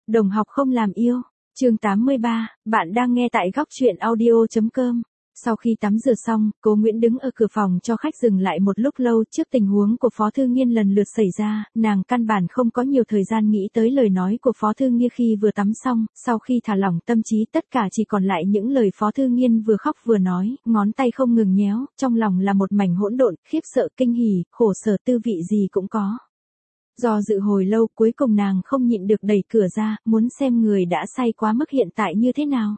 Đồng học không làm yêu. Chương 83, bạn đang nghe tại góc truyện audio.com. Sau khi tắm rửa xong, Cố Nguyễn đứng ở cửa phòng cho khách dừng lại một lúc lâu. Trước tình huống của Phó Thư Nghiên lần lượt xảy ra, nàng căn bản không có nhiều thời gian nghĩ tới lời nói của Phó Thư Nghiên khi vừa tắm xong. Sau khi thả lỏng tâm trí, tất cả chỉ còn lại những lời Phó Thư Nghiên vừa khóc vừa nói, ngón tay không ngừng nhéo, trong lòng là một mảnh hỗn độn, khiếp sợ, kinh hỉ, khổ sở, tư vị gì cũng có. Do dự hồi lâu, cuối cùng nàng không nhịn được đẩy cửa ra, muốn xem người đã say quá mức hiện tại như thế nào.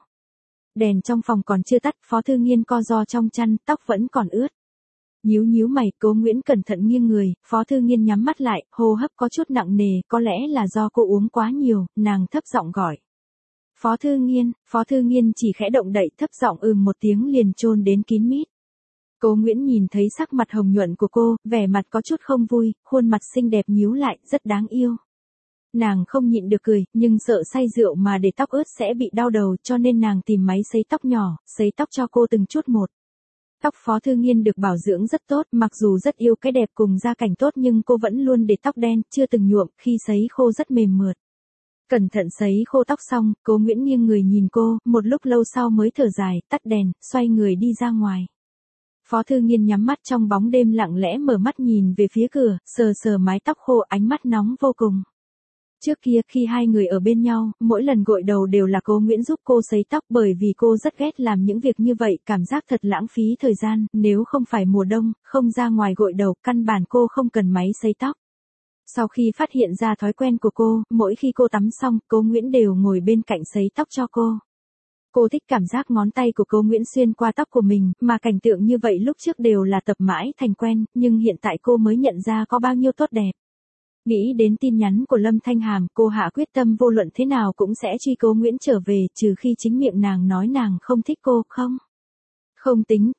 Đèn trong phòng còn chưa tắt, Phó Thư Nghiên co ro trong chăn, tóc vẫn còn ướt. Nhíu nhíu mày, Cố Nguyễn cẩn thận nghiêng người, Phó Thư Nghiên nhắm mắt lại, hô hấp có chút nặng nề, có lẽ là do cô uống quá nhiều, nàng thấp giọng gọi. Phó Thư Nghiên chỉ khẽ động đậy, thấp giọng một tiếng liền chôn đến kín mít. Cố Nguyễn nhìn thấy sắc mặt hồng nhuận của cô, vẻ mặt có chút không vui, khuôn mặt xinh đẹp nhíu lại, rất đáng yêu. Nàng không nhịn được cười, nhưng sợ say rượu mà để tóc ướt sẽ bị đau đầu, cho nên nàng tìm máy sấy tóc nhỏ, sấy tóc cho cô từng chút một. Tóc Phó Thư Nghiên được bảo dưỡng rất tốt, mặc dù rất yêu cái đẹp cùng gia cảnh tốt nhưng cô vẫn luôn để tóc đen, chưa từng nhuộm, khi sấy khô rất mềm mượt. Cẩn thận sấy khô tóc xong, Cố Nguyễn nghiêng người nhìn cô, một lúc lâu sau mới thở dài, tắt đèn, xoay người đi ra ngoài. Phó Thư Nghiên nhắm mắt trong bóng đêm lặng lẽ mở mắt nhìn về phía cửa, sờ sờ mái tóc khô, ánh mắt nóng vô cùng. Trước kia khi hai người ở bên nhau, mỗi lần gội đầu đều là Cố Nguyễn giúp cô sấy tóc bởi vì cô rất ghét làm những việc như vậy, cảm giác thật lãng phí thời gian, nếu không phải mùa đông, không ra ngoài gội đầu, căn bản cô không cần máy sấy tóc. Sau khi phát hiện ra thói quen của cô, mỗi khi cô tắm xong, Cố Nguyễn đều ngồi bên cạnh sấy tóc cho cô. Cô thích cảm giác ngón tay của Cố Nguyễn xuyên qua tóc của mình, mà cảnh tượng như vậy lúc trước đều là tập mãi thành quen, nhưng hiện tại cô mới nhận ra có bao nhiêu tốt đẹp. Nghĩ đến tin nhắn của Lâm Thanh Hàm, cô hạ quyết tâm vô luận thế nào cũng sẽ truy Cố Nguyễn trở về, trừ khi chính miệng nàng nói nàng không thích cô, không tính,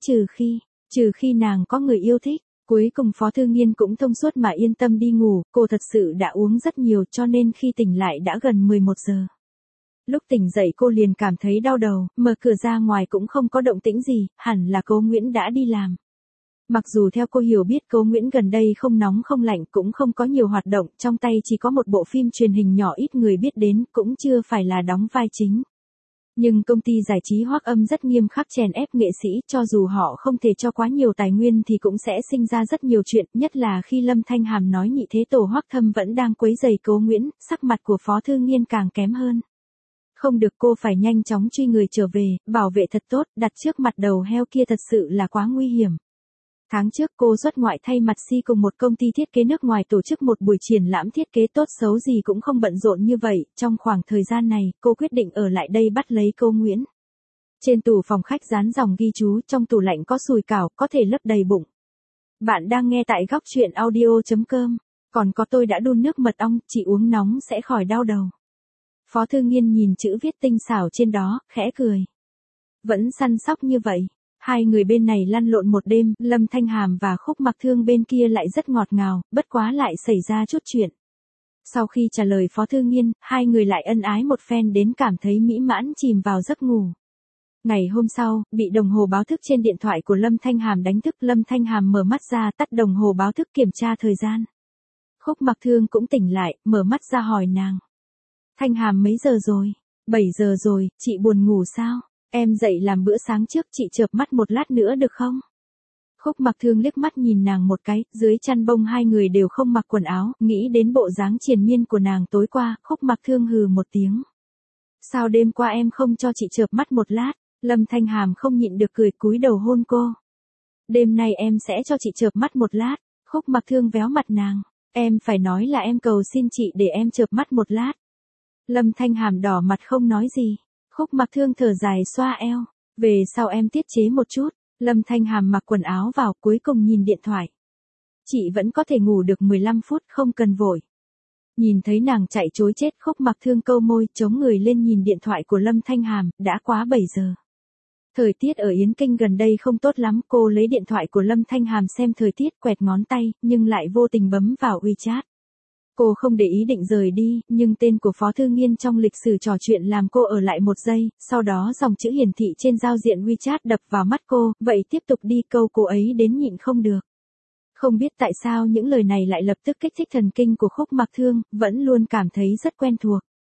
trừ khi nàng có người yêu thích. Cuối cùng Phó Thư Nghiên cũng thông suốt mà yên tâm đi ngủ, cô thật sự đã uống rất nhiều cho nên khi tỉnh lại đã gần 11 giờ. Lúc tỉnh dậy cô liền cảm thấy đau đầu, mở cửa ra ngoài cũng không có động tĩnh gì, hẳn là Cố Nguyễn đã đi làm. Mặc dù theo cô hiểu biết Cố Nguyễn gần đây không nóng không lạnh cũng không có nhiều hoạt động, trong tay chỉ có một bộ phim truyền hình nhỏ ít người biết đến, cũng chưa phải là đóng vai chính. Nhưng công ty giải trí Hoắc Âm rất nghiêm khắc chèn ép nghệ sĩ, cho dù họ không thể cho quá nhiều tài nguyên thì cũng sẽ sinh ra rất nhiều chuyện, nhất là khi Lâm Thanh Hàm nói nhị thế tổ Hoắc Thâm vẫn đang quấy rầy Cố Nguyễn, sắc mặt của Phó Thư Nghiên càng kém hơn. Không được, cô phải nhanh chóng truy người trở về, bảo vệ thật tốt, đặt trước mặt đầu heo kia thật sự là quá nguy hiểm. Tháng trước cô xuất ngoại thay mặt Si cùng một công ty thiết kế nước ngoài tổ chức một buổi triển lãm thiết kế, tốt xấu gì cũng không bận rộn như vậy, trong khoảng thời gian này, cô quyết định ở lại đây bắt lấy Cố Nguyễn. Trên tủ phòng khách dán dòng ghi chú, trong tủ lạnh có sùi cảo, có thể lấp đầy bụng. Bạn đang nghe tại góc truyện audio.com, còn có tôi đã đun nước mật ong, chỉ uống nóng sẽ khỏi đau đầu. Phó Thư Nghiên nhìn chữ viết tinh xảo trên đó, khẽ cười. Vẫn săn sóc như vậy. Hai người bên này lăn lộn một đêm, Lâm Thanh Hàm và Khúc Mặc Thương bên kia lại rất ngọt ngào, bất quá lại xảy ra chút chuyện. Sau khi trả lời Phó Thư Nghiên, hai người lại ân ái một phen đến cảm thấy mỹ mãn, chìm vào giấc ngủ. Ngày hôm sau, bị đồng hồ báo thức trên điện thoại của Lâm Thanh Hàm đánh thức, Lâm Thanh Hàm mở mắt ra, tắt đồng hồ báo thức kiểm tra thời gian. Khúc Mặc Thương cũng tỉnh lại, mở mắt ra hỏi nàng. Thanh Hàm mấy giờ rồi? 7 giờ rồi, chị buồn ngủ sao? Em dậy làm bữa sáng trước, chị chợp mắt một lát nữa được không? Khúc Mặc Thương liếc mắt nhìn nàng một cái, dưới chăn bông hai người đều không mặc quần áo, nghĩ đến bộ dáng triền miên của nàng tối qua, Khúc Mặc Thương hừ một tiếng. Sao đêm qua em không cho chị chợp mắt một lát? Lâm Thanh Hàm không nhịn được cười, cúi đầu hôn cô. Đêm nay em sẽ cho chị chợp mắt một lát. Khúc Mặc Thương véo mặt nàng. Em phải nói là em cầu xin chị để em chợp mắt một lát. Lâm Thanh Hàm đỏ mặt không nói gì. Khúc Mặc Thương thở dài xoa eo. Về sau em tiết chế một chút. Lâm Thanh Hàm mặc quần áo vào, cuối cùng nhìn điện thoại. Chị vẫn có thể ngủ được 15 phút, không cần vội. Nhìn thấy nàng chạy trối chết, Khúc Mặc Thương câu môi, chống người lên nhìn điện thoại của Lâm Thanh Hàm, đã quá 7 giờ. Thời tiết ở Yến Kinh gần đây không tốt lắm, cô lấy điện thoại của Lâm Thanh Hàm xem thời tiết, quẹt ngón tay, nhưng lại vô tình bấm vào WeChat. Cô không để ý định rời đi, nhưng tên của Phó Thư Nghiên trong lịch sử trò chuyện làm cô ở lại một giây, sau đó dòng chữ hiển thị trên giao diện WeChat đập vào mắt cô, vậy tiếp tục đi, câu cô ấy đến nhịn không được. Không biết tại sao những lời này lại lập tức kích thích thần kinh của Khúc Mặc Thương, vẫn luôn cảm thấy rất quen thuộc.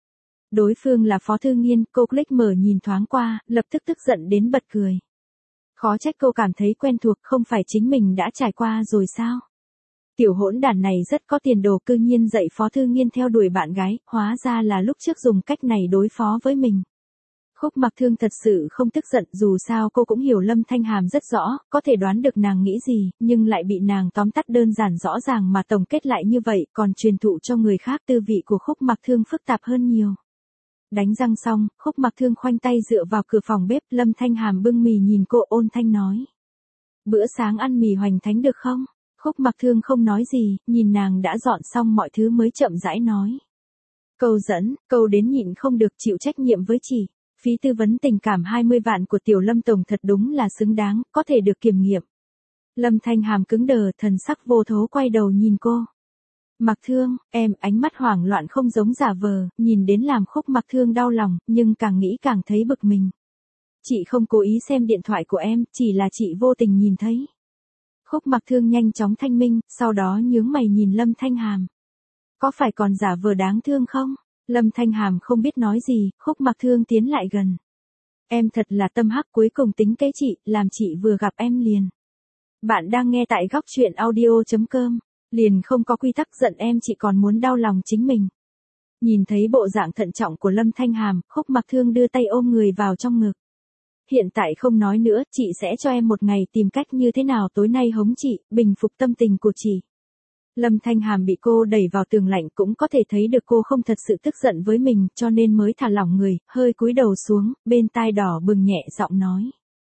Đối phương là Phó Thư Nghiên, cô click mở nhìn thoáng qua, lập tức tức giận đến bật cười. Khó trách cô cảm thấy quen thuộc, không phải chính mình đã trải qua rồi sao? Tiểu hỗn đản này rất có tiền đồ, cư nhiên dạy Phó Thư Nghiên theo đuổi bạn gái, hóa ra là lúc trước dùng cách này đối phó với mình. Khúc Mặc Thương thật sự không tức giận, dù sao cô cũng hiểu Lâm Thanh Hàm rất rõ, có thể đoán được nàng nghĩ gì, nhưng lại bị nàng tóm tắt đơn giản rõ ràng mà tổng kết lại như vậy, còn truyền thụ cho người khác tư vị của Khúc Mặc Thương phức tạp hơn nhiều. Đánh răng xong, Khúc Mặc Thương khoanh tay dựa vào cửa phòng bếp, Lâm Thanh Hàm bưng mì nhìn cô ôn thanh nói. Bữa sáng ăn mì hoành thánh được không? Khúc Mặc Thương không nói gì, nhìn nàng đã dọn xong mọi thứ mới chậm rãi nói. Câu dẫn, câu đến nhịn không được, chịu trách nhiệm với chị. Phí tư vấn tình cảm 20 vạn của Tiểu Lâm Tổng thật đúng là xứng đáng, có thể được kiểm nghiệm. Lâm Thanh Hàm cứng đờ, thần sắc vô thố quay đầu nhìn cô. Mặc Thương, em, ánh mắt hoảng loạn không giống giả vờ, nhìn đến làm Khúc Mặc Thương đau lòng, nhưng càng nghĩ càng thấy bực mình. Chị không cố ý xem điện thoại của em, chỉ là chị vô tình nhìn thấy. Khúc Mặc Thương nhanh chóng thanh minh, sau đó nhướng mày nhìn Lâm Thanh Hàm. Có phải còn giả vờ đáng thương không? Lâm Thanh Hàm không biết nói gì, Khúc Mặc Thương tiến lại gần. Em thật là tâm hắc, cuối cùng tính kế chị, làm chị vừa gặp em liền. Bạn đang nghe tại góc truyện audio.com, liền không có quy tắc, giận em chị còn muốn đau lòng chính mình. Nhìn thấy bộ dạng thận trọng của Lâm Thanh Hàm, Khúc Mặc Thương đưa tay ôm người vào trong ngực. Hiện tại không nói nữa, chị sẽ cho em một ngày tìm cách như thế nào tối nay hống chị, bình phục tâm tình của chị. Lâm Thanh Hàm bị cô đẩy vào tường lạnh, cũng có thể thấy được cô không thật sự tức giận với mình, cho nên mới thả lỏng người, hơi cúi đầu xuống, bên tai đỏ bừng nhẹ giọng nói.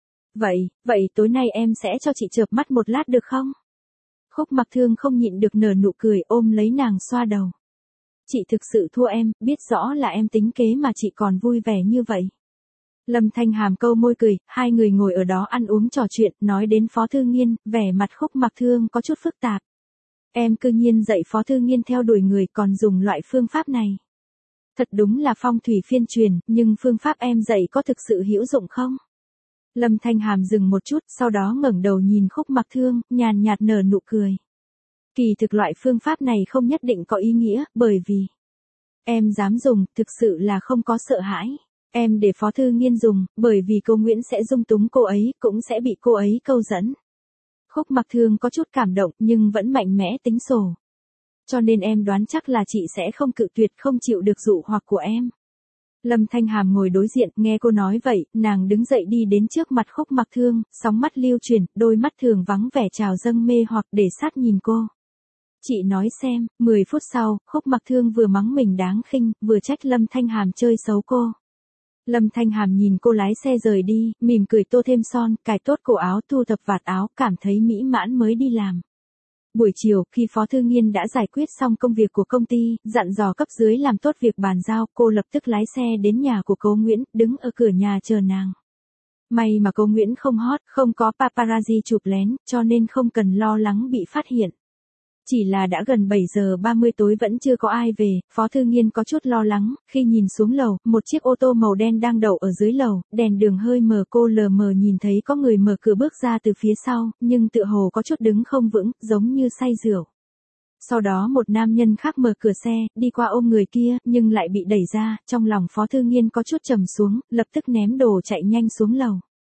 Vậy tối nay em sẽ cho chị chợp mắt một lát được không? Khúc Mặc Thương không nhịn được nở nụ cười, ôm lấy nàng xoa đầu. Chị thực sự thua em, biết rõ là em tính kế mà chị còn vui vẻ như vậy. Lâm Thanh Hàm câu môi cười, hai người ngồi ở đó ăn uống trò chuyện, nói đến Phó Thư Nghiên, vẻ mặt Khúc Mặc Thương có chút phức tạp. Em cư nhiên dạy Phó Thư Nghiên theo đuổi người còn dùng loại phương pháp này. Thật đúng là phong thủy phiên truyền, nhưng phương pháp em dạy có thực sự hữu dụng không? Lâm Thanh Hàm dừng một chút, sau đó ngẩng đầu nhìn Khúc Mặc Thương, nhàn nhạt nở nụ cười. Kỳ thực loại phương pháp này không nhất định có ý nghĩa, bởi vì em dám dùng, thực sự là không có sợ hãi. Em để Phó Thư Nghiên dùng, bởi vì cô Nguyễn sẽ dung túng cô ấy, cũng sẽ bị cô ấy câu dẫn. Khúc Mặc Thương có chút cảm động, nhưng vẫn mạnh mẽ tính sổ. Cho nên em đoán chắc là chị sẽ không cự tuyệt, không chịu được dụ hoặc của em. Lâm Thanh Hàm ngồi đối diện, nghe cô nói vậy, nàng đứng dậy đi đến trước mặt Khúc Mặc Thương, sóng mắt lưu chuyển, đôi mắt thường vắng vẻ trào dâng mê hoặc để sát nhìn cô. Chị nói xem, 10 phút sau, Khúc Mặc Thương vừa mắng mình đáng khinh, vừa trách Lâm Thanh Hàm chơi xấu cô. Lâm Thanh Hàm nhìn cô lái xe rời đi, mỉm cười tô thêm son, cài tốt cổ áo, thu thập vạt áo, cảm thấy mỹ mãn mới đi làm. Buổi chiều, khi Phó Thư Nghiên đã giải quyết xong công việc của công ty, dặn dò cấp dưới làm tốt việc bàn giao, cô lập tức lái xe đến nhà của cô Nguyễn, đứng ở cửa nhà chờ nàng. May mà cô Nguyễn không hot, không có paparazzi chụp lén, cho nên không cần lo lắng bị phát hiện. Chỉ là đã gần 7 giờ 30 tối vẫn chưa có ai về, Phó Thư Nghiên có chút lo lắng, khi nhìn xuống lầu, một chiếc ô tô màu đen đang đậu ở dưới lầu, đèn đường hơi mờ, cô lờ mờ nhìn thấy có người mở cửa bước ra từ phía sau, nhưng tựa hồ có chút đứng không vững, giống như say rượu. Sau đó một nam nhân khác mở cửa xe, đi qua ôm người kia, nhưng lại bị đẩy ra, trong lòng Phó Thư Nghiên có chút trầm xuống, lập tức ném đồ chạy nhanh xuống lầu.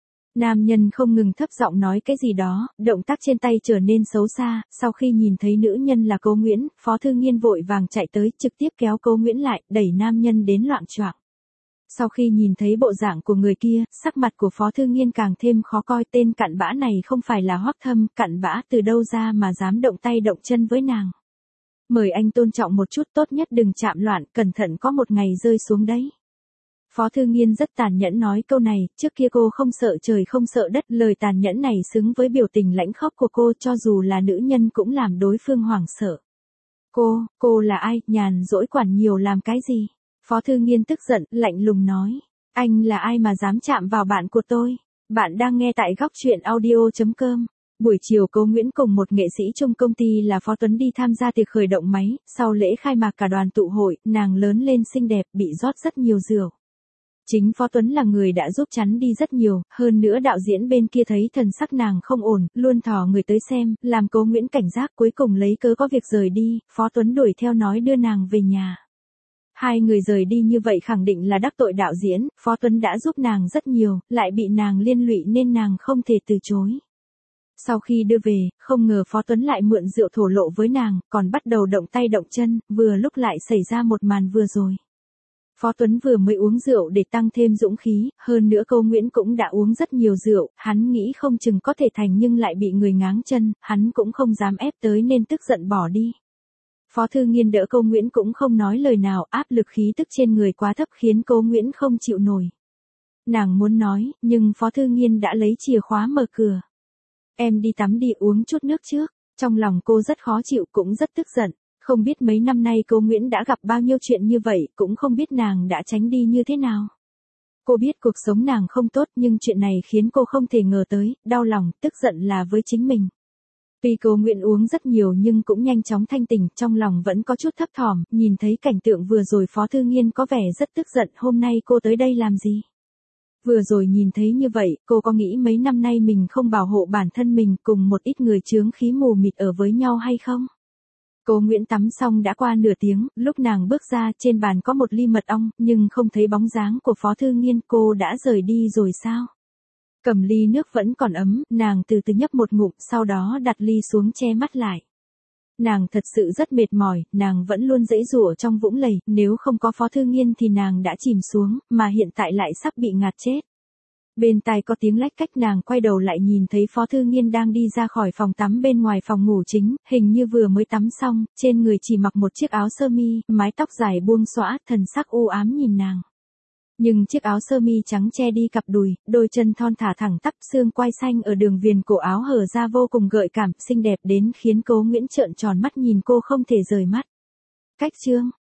Nam nhân không ngừng thấp giọng nói cái gì đó, động tác trên tay trở nên xấu xa, sau khi nhìn thấy nữ nhân là cô Nguyễn, Phó Thư Nghiên vội vàng chạy tới, trực tiếp kéo cô Nguyễn lại, đẩy nam nhân đến loạng choạng. Sau khi nhìn thấy bộ dạng của người kia, sắc mặt của Phó Thư Nghiên càng thêm khó coi, tên cặn bã này không phải là Hoắc Thâm, cặn bã từ đâu ra mà dám động tay động chân với nàng. Mời anh tôn trọng một chút, tốt nhất đừng chạm loạn, cẩn thận có một ngày rơi xuống đấy. Phó Thư Nghiên rất tàn nhẫn nói câu này, trước kia cô không sợ trời không sợ đất, lời tàn nhẫn này xứng với biểu tình lãnh khốc của cô, cho dù là nữ nhân cũng làm đối phương hoảng sợ. Cô là ai, nhàn rỗi quản nhiều làm cái gì? Phó Thư Nghiên tức giận, lạnh lùng nói, anh là ai mà dám chạm vào bạn của tôi? Bạn đang nghe tại góc truyện audio.com. Buổi chiều cô Nguyễn cùng một nghệ sĩ chung công ty là Phó Tuấn đi tham gia tiệc khởi động máy, sau lễ khai mạc cả đoàn tụ hội, nàng lớn lên xinh đẹp, bị rót rất nhiều rượu. Chính Phó Tuấn là người đã giúp chắn đi rất nhiều, hơn nữa đạo diễn bên kia thấy thần sắc nàng không ổn, luôn thò người tới xem, làm cô Nguyễn cảnh giác, cuối cùng lấy cớ có việc rời đi, Phó Tuấn đuổi theo nói đưa nàng về nhà. Hai người rời đi như vậy khẳng định là đắc tội đạo diễn, Phó Tuấn đã giúp nàng rất nhiều, lại bị nàng liên lụy nên nàng không thể từ chối. Sau khi đưa về, không ngờ Phó Tuấn lại mượn rượu thổ lộ với nàng, còn bắt đầu động tay động chân, vừa lúc lại xảy ra một màn vừa rồi. Phó Tuấn vừa mới uống rượu để tăng thêm dũng khí, hơn nữa Cô Nguyễn cũng đã uống rất nhiều rượu, hắn nghĩ không chừng có thể thành nhưng lại bị người ngáng chân, hắn cũng không dám ép tới nên tức giận bỏ đi. Phó Thư Nghiên đỡ Cô Nguyễn cũng không nói lời nào, áp lực khí tức trên người quá thấp khiến Cô Nguyễn không chịu nổi. Nàng muốn nói, nhưng Phó Thư Nghiên đã lấy chìa khóa mở cửa. Em đi tắm đi, uống chút nước trước. Trong lòng cô rất khó chịu cũng rất tức giận. Không biết mấy năm nay Cô Nguyễn đã gặp bao nhiêu chuyện như vậy, cũng không biết nàng đã tránh đi như thế nào. Cô biết cuộc sống nàng không tốt nhưng chuyện này khiến cô không thể ngờ tới, đau lòng, tức giận là với chính mình. Tuy Cô Nguyễn uống rất nhiều nhưng cũng nhanh chóng thanh tỉnh, trong lòng vẫn có chút thấp thỏm, nhìn thấy cảnh tượng vừa rồi Phó Thư Nghiên có vẻ rất tức giận, hôm nay cô tới đây làm gì? Vừa rồi nhìn thấy như vậy, cô có nghĩ mấy năm nay mình không bảo hộ bản thân mình cùng một ít người chướng khí mù mịt ở với nhau hay không? Cô Nguyễn tắm xong đã qua nửa tiếng, lúc nàng bước ra trên bàn có một ly mật ong, nhưng không thấy bóng dáng của Phó Thư Nghiên, cô đã rời đi rồi sao? Cầm ly nước vẫn còn ấm, nàng từ từ nhấp một ngụm, sau đó đặt ly xuống che mắt lại. Nàng thật sự rất mệt mỏi, nàng vẫn luôn giãy giụa trong vũng lầy, nếu không có Phó Thư Nghiên thì nàng đã chìm xuống, mà hiện tại lại sắp bị ngạt chết. Bên tai có tiếng lách cách, nàng quay đầu lại nhìn thấy Phó Thư Nghiên đang đi ra khỏi phòng tắm bên ngoài phòng ngủ chính, hình như vừa mới tắm xong, trên người chỉ mặc một chiếc áo sơ mi, mái tóc dài buông xõa, thần sắc u ám nhìn nàng. Nhưng chiếc áo sơ mi trắng che đi cặp đùi, đôi chân thon thả thẳng tắp, xương quai xanh ở đường viền cổ áo hở ra vô cùng gợi cảm, xinh đẹp đến khiến Cô Nguyễn trợn tròn mắt nhìn cô không thể rời mắt. Cách chương